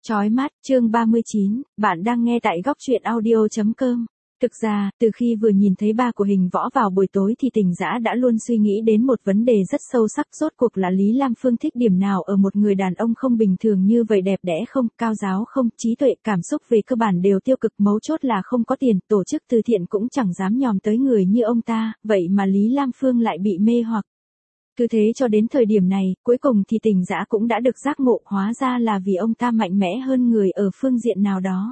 Chói mắt, chương 39, bạn đang nghe tại góc truyện audio.com. Thực ra, từ khi vừa nhìn thấy ba của Hình Võ vào buổi tối thì Tình Dã đã luôn suy nghĩ đến một vấn đề rất sâu sắc, rốt cuộc là Lý Lam Phương thích điểm nào ở một người đàn ông không bình thường như vậy, đẹp đẽ không, cao giáo không, trí tuệ, cảm xúc về cơ bản đều tiêu cực, mấu chốt là không có tiền, tổ chức từ thiện cũng chẳng dám nhòm tới người như ông ta, vậy mà Lý Lam Phương lại bị mê hoặc. Cứ thế cho đến thời điểm này, cuối cùng thì Tình Dã cũng đã được giác ngộ, hóa ra là vì ông ta mạnh mẽ hơn người ở phương diện nào đó.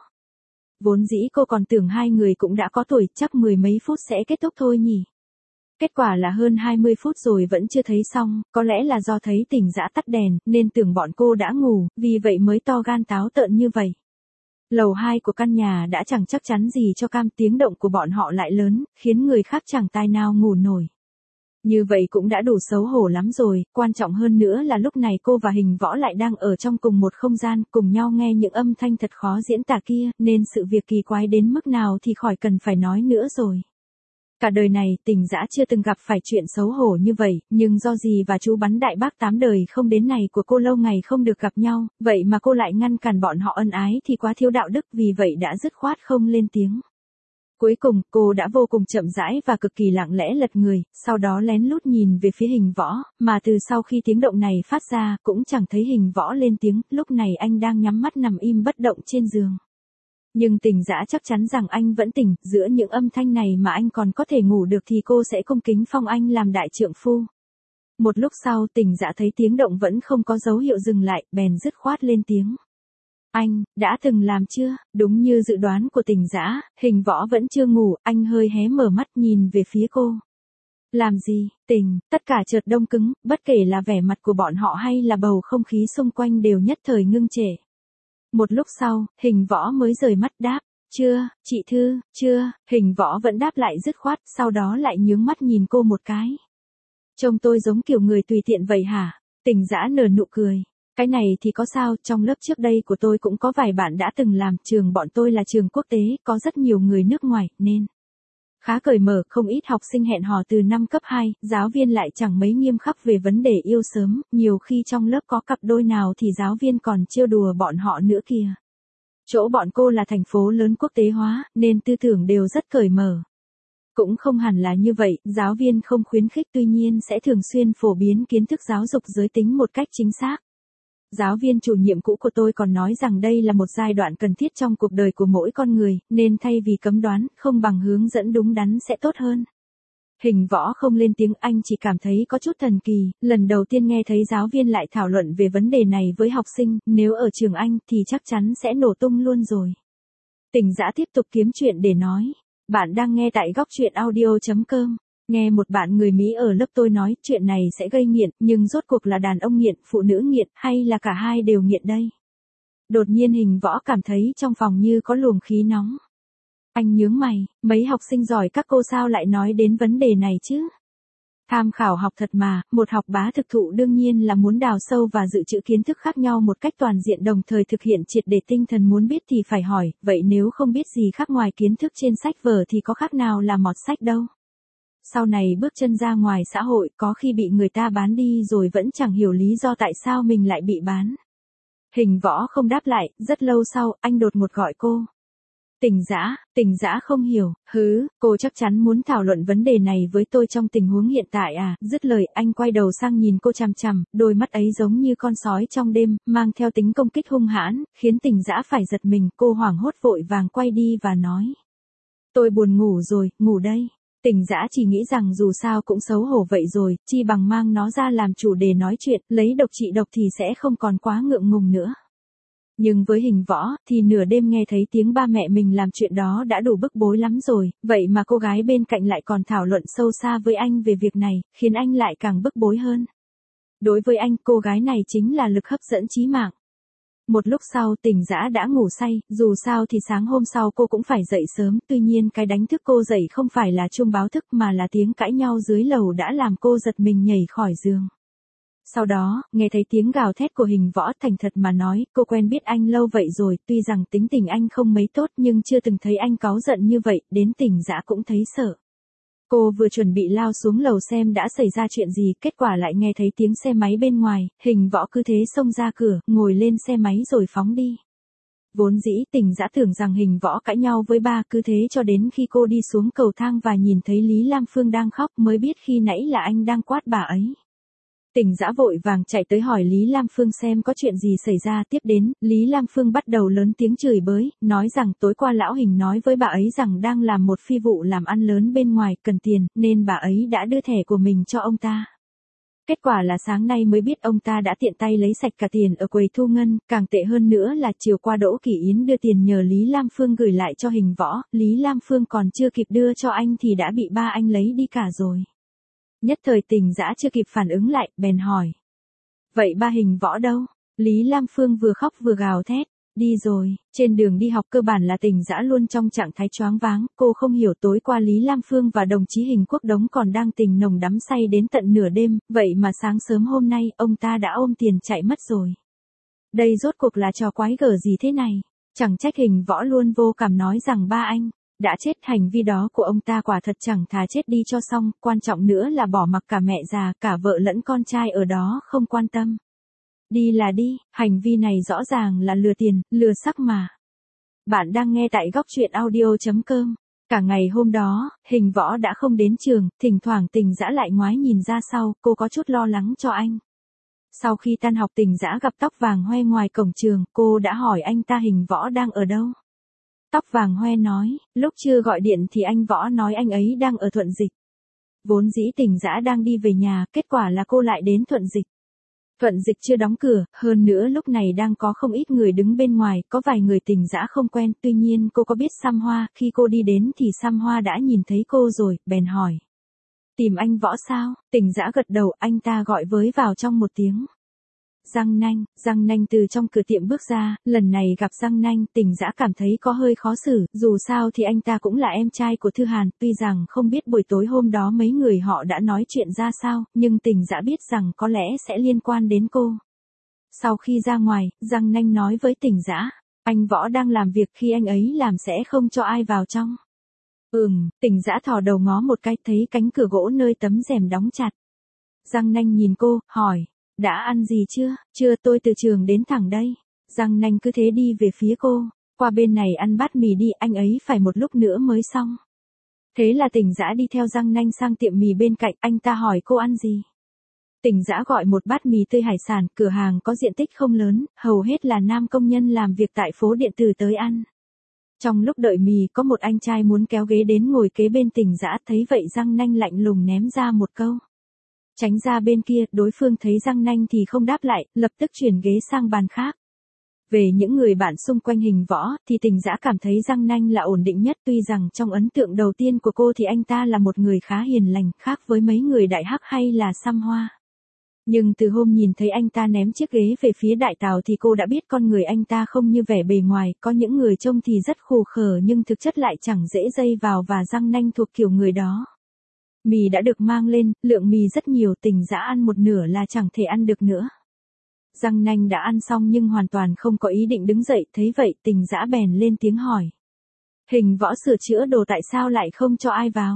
Vốn dĩ cô còn tưởng hai người cũng đã có tuổi, chắc mười mấy phút sẽ kết thúc thôi nhỉ. Kết quả là hơn 20 phút rồi vẫn chưa thấy xong, có lẽ là do thấy Tình Dã tắt đèn, nên tưởng bọn cô đã ngủ, vì vậy mới to gan táo tợn như vậy. Lầu 2 của căn nhà đã chẳng chắc chắn gì cho cam, tiếng động của bọn họ lại lớn, khiến người khác chẳng tài nào ngủ nổi. Như vậy cũng đã đủ xấu hổ lắm rồi, quan trọng hơn nữa là lúc này cô và Hình Võ lại đang ở trong cùng một không gian, cùng nhau nghe những âm thanh thật khó diễn tả kia, nên sự việc kỳ quái đến mức nào thì khỏi cần phải nói nữa rồi. Cả đời này, Tình Dã chưa từng gặp phải chuyện xấu hổ như vậy, nhưng do dì và chú Bắn Đại Bác 8 đời không đến này của cô lâu ngày không được gặp nhau, vậy mà cô lại ngăn cản bọn họ ân ái thì quá thiếu đạo đức, vì vậy đã dứt khoát không lên tiếng. Cuối cùng, cô đã vô cùng chậm rãi và cực kỳ lặng lẽ lật người, sau đó lén lút nhìn về phía Hình Võ, mà từ sau khi tiếng động này phát ra, cũng chẳng thấy Hình Võ lên tiếng, lúc này anh đang nhắm mắt nằm im bất động trên giường. Nhưng Tình Dã chắc chắn rằng anh vẫn tỉnh, giữa những âm thanh này mà anh còn có thể ngủ được thì cô sẽ cung kính phong anh làm đại trượng phu. Một lúc sau Tình Dã thấy tiếng động vẫn không có dấu hiệu dừng lại, bèn dứt khoát lên tiếng. Anh, đã từng làm chưa? Đúng như dự đoán của Tình Dã, Hình Võ vẫn chưa ngủ, anh hơi hé mở mắt nhìn về phía cô. Làm gì, Tình, tất cả chợt đông cứng, bất kể là vẻ mặt của bọn họ hay là bầu không khí xung quanh đều nhất thời ngưng trệ. Một lúc sau, Hình Võ mới rời mắt đáp, chưa, chị Thư, chưa, Hình Võ vẫn đáp lại dứt khoát, sau đó lại nhướng mắt nhìn cô một cái. Trông tôi giống kiểu người tùy tiện vậy hả? Tình Dã nở nụ cười. Cái này thì có sao, trong lớp trước đây của tôi cũng có vài bạn đã từng làm, trường bọn tôi là trường quốc tế, có rất nhiều người nước ngoài, nên khá cởi mở, không ít học sinh hẹn hò từ năm cấp 2, giáo viên lại chẳng mấy nghiêm khắc về vấn đề yêu sớm, nhiều khi trong lớp có cặp đôi nào thì giáo viên còn trêu đùa bọn họ nữa kìa. Chỗ bọn cô là thành phố lớn quốc tế hóa, nên tư tưởng đều rất cởi mở. Cũng không hẳn là như vậy, giáo viên không khuyến khích, tuy nhiên sẽ thường xuyên phổ biến kiến thức giáo dục giới tính một cách chính xác. Giáo viên chủ nhiệm cũ của tôi còn nói rằng đây là một giai đoạn cần thiết trong cuộc đời của mỗi con người, nên thay vì cấm đoán, không bằng hướng dẫn đúng đắn sẽ tốt hơn. Hình Võ không lên tiếng, anh chỉ cảm thấy có chút thần kỳ, lần đầu tiên nghe thấy giáo viên lại thảo luận về vấn đề này với học sinh, nếu ở trường anh thì chắc chắn sẽ nổ tung luôn rồi. Tình Dã tiếp tục kiếm chuyện để nói, bạn đang nghe tại góc truyện audio.com. Nghe một bạn người Mỹ ở lớp tôi nói, chuyện này sẽ gây nghiện, nhưng rốt cuộc là đàn ông nghiện, phụ nữ nghiện, hay là cả hai đều nghiện đây? Đột nhiên Hình Võ cảm thấy trong phòng như có luồng khí nóng. Anh nhướng mày, mấy học sinh giỏi các cô sao lại nói đến vấn đề này chứ? Tham khảo học thật mà, một học bá thực thụ đương nhiên là muốn đào sâu và dự trữ kiến thức khác nhau một cách toàn diện, đồng thời thực hiện triệt để. Tinh thần muốn biết thì phải hỏi, vậy nếu không biết gì khác ngoài kiến thức trên sách vở thì có khác nào là mọt sách đâu. Sau này bước chân ra ngoài xã hội, có khi bị người ta bán đi rồi vẫn chẳng hiểu lý do tại sao mình lại bị bán. Hình Võ không đáp lại, rất lâu sau, anh đột ngột gọi cô. Tình Dã không hiểu, cô chắc chắn muốn thảo luận vấn đề này với tôi trong tình huống hiện tại à? Dứt lời, anh quay đầu sang nhìn cô chằm chằm, đôi mắt ấy giống như con sói trong đêm, mang theo tính công kích hung hãn, khiến Tình Dã phải giật mình, cô hoảng hốt vội vàng quay đi và nói. Tôi buồn ngủ rồi, ngủ đây. Tình Dã chỉ nghĩ rằng dù sao cũng xấu hổ vậy rồi, chi bằng mang nó ra làm chủ đề nói chuyện, lấy độc trị độc thì sẽ không còn quá ngượng ngùng nữa. Nhưng với Hình Võ, thì nửa đêm nghe thấy tiếng ba mẹ mình làm chuyện đó đã đủ bức bối lắm rồi, vậy mà cô gái bên cạnh lại còn thảo luận sâu xa với anh về việc này, khiến anh lại càng bức bối hơn. Đối với anh, cô gái này chính là lực hấp dẫn chí mạng. Một lúc sau Tình Dã đã ngủ say, dù sao thì sáng hôm sau cô cũng phải dậy sớm, tuy nhiên cái đánh thức cô dậy không phải là chuông báo thức mà là tiếng cãi nhau dưới lầu đã làm cô giật mình nhảy khỏi giường. Sau đó, nghe thấy tiếng gào thét của Hình Võ, thành thật mà nói, cô quen biết anh lâu vậy rồi, tuy rằng tính tình anh không mấy tốt nhưng chưa từng thấy anh cáu giận như vậy, đến Tình Dã cũng thấy sợ. Cô vừa chuẩn bị lao xuống lầu xem đã xảy ra chuyện gì, kết quả lại nghe thấy tiếng xe máy bên ngoài, Hình Võ cứ thế xông ra cửa, ngồi lên xe máy rồi phóng đi. Vốn dĩ Tình Dã tưởng rằng Hình Võ cãi nhau với ba, cứ thế cho đến khi cô đi xuống cầu thang và nhìn thấy Lý Lam Phương đang khóc mới biết khi nãy là anh đang quát bà ấy. Tình Dã vội vàng chạy tới hỏi Lý Lam Phương xem có chuyện gì xảy ra, tiếp đến, Lý Lam Phương bắt đầu lớn tiếng chửi bới, nói rằng tối qua lão Hình nói với bà ấy rằng đang làm một phi vụ làm ăn lớn bên ngoài, cần tiền, nên bà ấy đã đưa thẻ của mình cho ông ta. Kết quả là sáng nay mới biết ông ta đã tiện tay lấy sạch cả tiền ở quầy thu ngân, càng tệ hơn nữa là chiều qua Đỗ Kỳ Yến đưa tiền nhờ Lý Lam Phương gửi lại cho Hình Võ, Lý Lam Phương còn chưa kịp đưa cho anh thì đã bị ba anh lấy đi cả rồi. Nhất thời Tình Dã chưa kịp phản ứng lại, bèn hỏi. Vậy ba Hình Võ đâu? Lý Lam Phương vừa khóc vừa gào thét. Đi rồi, trên đường đi học cơ bản là Tình Dã luôn trong trạng thái choáng váng, cô không hiểu tối qua Lý Lam Phương và đồng chí Hình Quốc Đống còn đang tình nồng đắm say đến tận nửa đêm, vậy mà sáng sớm hôm nay, ông ta đã ôm tiền chạy mất rồi. Đây rốt cuộc là trò quái gở gì thế này? Chẳng trách Hình Võ luôn vô cảm nói rằng ba anh đã chết, hành vi đó của ông ta quả thật chẳng thà chết đi cho xong, quan trọng nữa là bỏ mặc cả mẹ già, cả vợ lẫn con trai ở đó không quan tâm. Đi là đi, hành vi này rõ ràng là lừa tiền, lừa sắc mà. Bạn đang nghe tại góc truyện audio.com. Cả ngày hôm đó, Hình Võ đã không đến trường, thỉnh thoảng Tình Dã lại ngoái nhìn ra sau, cô có chút lo lắng cho anh. Sau khi tan học Tình Dã gặp Tóc Vàng Hoe ngoài cổng trường, cô đã hỏi anh ta Hình Võ đang ở đâu. Tóc Vàng Hoe nói, lúc chưa gọi điện thì anh Võ nói anh ấy đang ở Thuận Dịch. Vốn dĩ Tình Dã đang đi về nhà, kết quả là cô lại đến Thuận Dịch. Thuận Dịch chưa đóng cửa, hơn nữa lúc này đang có không ít người đứng bên ngoài, có vài người Tình Dã không quen, tuy nhiên cô có biết Sam Hoa, khi cô đi đến thì Sam Hoa đã nhìn thấy cô rồi, bèn hỏi. Tìm anh Võ sao? Tình Dã gật đầu, anh ta gọi với vào trong một tiếng. Giang Nanh từ trong cửa tiệm bước ra, lần này gặp Giang Nanh, Tình Dã cảm thấy có hơi khó xử, dù sao thì anh ta cũng là em trai của Thư Hàn, tuy rằng không biết buổi tối hôm đó mấy người họ đã nói chuyện ra sao, nhưng Tình Dã biết rằng có lẽ sẽ liên quan đến cô. Sau khi ra ngoài, Giang Nanh nói với Tình Dã, anh Võ đang làm việc, khi anh ấy làm sẽ không cho ai vào trong. Tình Dã thò đầu ngó một cái, thấy cánh cửa gỗ nơi tấm rèm đóng chặt. Giang Nanh nhìn cô, hỏi. Đã ăn gì chưa? Chưa, tôi từ trường đến thẳng đây. Giang Nanh cứ thế đi về phía cô. Qua bên này ăn bát mì đi, anh ấy phải một lúc nữa mới xong. Thế là Tình Dã đi theo Giang Nanh sang tiệm mì bên cạnh, anh ta hỏi cô ăn gì. Tình Dã gọi một bát mì tươi hải sản, cửa hàng có diện tích không lớn, hầu hết là nam công nhân làm việc tại phố điện tử tới ăn. Trong lúc đợi mì có một anh trai muốn kéo ghế đến ngồi kế bên Tình Dã, thấy vậy Giang Nanh lạnh lùng ném ra một câu. Tránh ra bên kia, đối phương thấy Giang Nanh thì không đáp lại, lập tức chuyển ghế sang bàn khác. Về những người bạn xung quanh Hình Võ, thì Tình Dã cảm thấy Giang Nanh là ổn định nhất, tuy rằng trong ấn tượng đầu tiên của cô thì anh ta là một người khá hiền lành, khác với mấy người Đại Hắc hay là Sam Hoa. Nhưng từ hôm nhìn thấy anh ta ném chiếc ghế về phía Đại Tào thì cô đã biết con người anh ta không như vẻ bề ngoài, có những người trông thì rất khù khờ nhưng thực chất lại chẳng dễ dây vào, và Giang Nanh thuộc kiểu người đó. Mì đã được mang lên, lượng mì rất nhiều, Tình Dã ăn một nửa là chẳng thể ăn được nữa. Giang Nanh đã ăn xong nhưng hoàn toàn không có ý định đứng dậy, thấy vậy Tình Dã bèn lên tiếng hỏi. Hình Võ sửa chữa đồ tại sao lại không cho ai vào?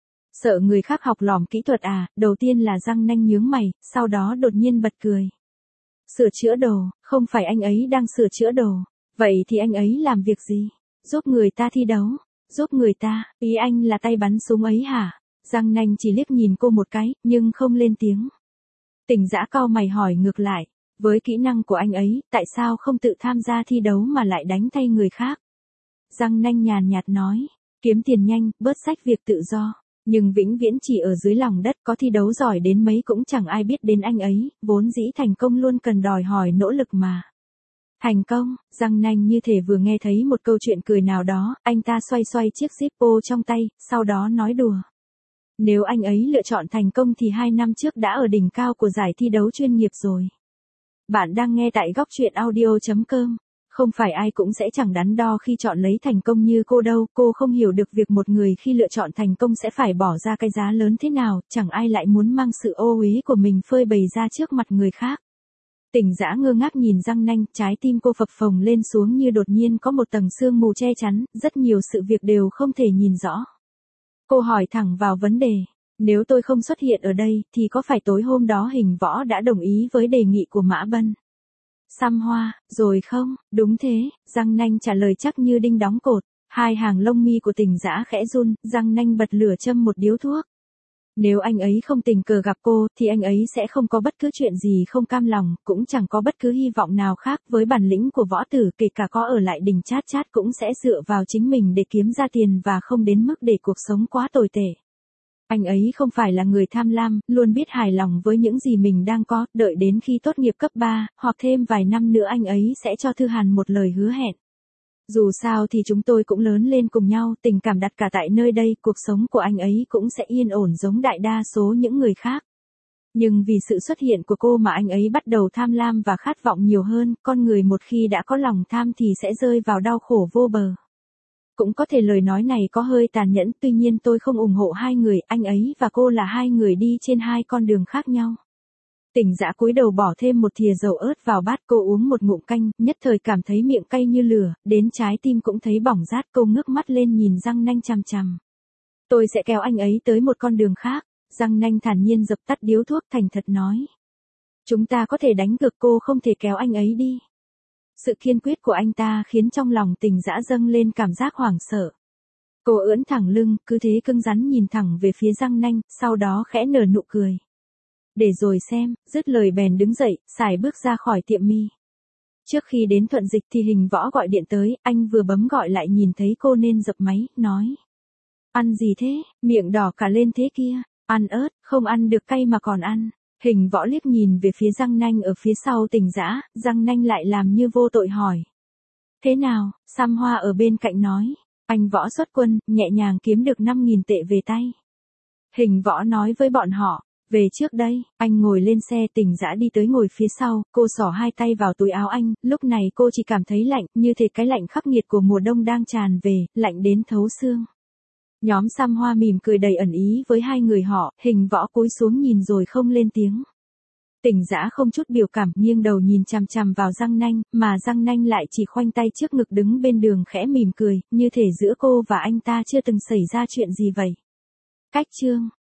Sợ người khác học lỏm kỹ thuật à? Đầu tiên là Giang Nanh nhướng mày, sau đó đột nhiên bật cười. Sửa chữa đồ, không phải anh ấy đang sửa chữa đồ. Vậy thì anh ấy làm việc gì? Giúp người ta thi đấu. Giúp người ta, ý anh là tay bắn súng ấy hả? Giang Nanh chỉ liếc nhìn cô một cái, nhưng không lên tiếng. Tình Dã cau mày hỏi ngược lại, với kỹ năng của anh ấy, tại sao không tự tham gia thi đấu mà lại đánh thay người khác? Giang Nanh nhàn nhạt nói, kiếm tiền nhanh, bớt xách việc tự do. Nhưng vĩnh viễn chỉ ở dưới lòng đất, có thi đấu giỏi đến mấy cũng chẳng ai biết đến anh ấy, vốn dĩ thành công luôn cần đòi hỏi nỗ lực mà. Thành công, Giang Nanh như thể vừa nghe thấy một câu chuyện cười nào đó, anh ta xoay xoay chiếc Zippo trong tay, sau đó nói đùa. Nếu anh ấy lựa chọn thành công thì 2 năm trước đã ở đỉnh cao của giải thi đấu chuyên nghiệp rồi. Bạn đang nghe tại góc truyện audio.com. Không phải ai cũng sẽ chẳng đắn đo khi chọn lấy thành công như cô đâu, cô không hiểu được việc một người khi lựa chọn thành công sẽ phải bỏ ra cái giá lớn thế nào, chẳng ai lại muốn mang sự ô uế của mình phơi bày ra trước mặt người khác. Tình Dã ngơ ngác nhìn Giang Nanh, trái tim cô phập phồng lên xuống như đột nhiên có một tầng sương mù che chắn, rất nhiều sự việc đều không thể nhìn rõ. Cô hỏi thẳng vào vấn đề, nếu tôi không xuất hiện ở đây, thì có phải tối hôm đó Hình Võ đã đồng ý với đề nghị của Mã Bân? Săm Hoa, rồi không? Đúng thế, răng nanh trả lời chắc như đinh đóng cột. Hai hàng lông mi của Tình Dã khẽ run, răng nanh bật lửa châm một điếu thuốc. Nếu anh ấy không tình cờ gặp cô, thì anh ấy sẽ không có bất cứ chuyện gì không cam lòng, cũng chẳng có bất cứ hy vọng nào khác. Với bản lĩnh của võ tử, kể cả có ở lại đỉnh Chát Chát cũng sẽ dựa vào chính mình để kiếm ra tiền và không đến mức để cuộc sống quá tồi tệ. Anh ấy không phải là người tham lam, luôn biết hài lòng với những gì mình đang có, đợi đến khi tốt nghiệp cấp 3, hoặc thêm vài năm nữa anh ấy sẽ cho Thư Hàn một lời hứa hẹn. Dù sao thì chúng tôi cũng lớn lên cùng nhau, tình cảm đặt cả tại nơi đây, cuộc sống của anh ấy cũng sẽ yên ổn giống đại đa số những người khác. Nhưng vì sự xuất hiện của cô mà anh ấy bắt đầu tham lam và khát vọng nhiều hơn, con người một khi đã có lòng tham thì sẽ rơi vào đau khổ vô bờ. Cũng có thể lời nói này có hơi tàn nhẫn, tuy nhiên tôi không ủng hộ hai người, anh ấy và cô là hai người đi trên hai con đường khác nhau. Tình Dã cúi đầu bỏ thêm một thìa dầu ớt vào bát, cô uống một ngụm canh, nhất thời cảm thấy miệng cay như lửa, đến trái tim cũng thấy bỏng rát, cô ngước mắt lên nhìn răng nanh chằm chằm. Tôi sẽ kéo anh ấy tới một con đường khác, răng nanh thản nhiên dập tắt điếu thuốc, thành thật nói. Chúng ta có thể đánh cược, cô không thể kéo anh ấy đi. Sự kiên quyết của anh ta khiến trong lòng Tình Dã dâng lên cảm giác hoảng sợ. Cô ưỡn thẳng lưng, cứ thế cứng rắn nhìn thẳng về phía răng nanh, sau đó khẽ nở nụ cười. Để rồi xem, dứt lời bèn đứng dậy, sải bước ra khỏi tiệm mi. Trước khi đến Thuận Dịch thì Hình Võ gọi điện tới, anh vừa bấm gọi lại nhìn thấy cô nên dập máy, nói. Ăn gì thế, miệng đỏ cả lên thế kia, ăn ớt, không ăn được cay mà còn ăn. Hình Võ liếc nhìn về phía răng nanh ở phía sau Tình Dã, răng nanh lại làm như vô tội hỏi. Thế nào, Săm Hoa ở bên cạnh nói. Anh Võ xuất quân, nhẹ nhàng kiếm được 5.000 tệ về tay. Hình Võ nói với bọn họ. Về trước đây, anh ngồi lên xe, Tình Dã đi tới ngồi phía sau, cô xỏ hai tay vào túi áo anh, lúc này cô chỉ cảm thấy lạnh, như thể cái lạnh khắc nghiệt của mùa đông đang tràn về, lạnh đến thấu xương. Nhóm Săm Hoa mỉm cười đầy ẩn ý với hai người họ, Hình Võ cúi xuống nhìn rồi không lên tiếng. Tình Dã không chút biểu cảm, nghiêng đầu nhìn chằm chằm vào răng nanh, mà răng nanh lại chỉ khoanh tay trước ngực đứng bên đường khẽ mỉm cười, như thể giữa cô và anh ta chưa từng xảy ra chuyện gì vậy. Cách chương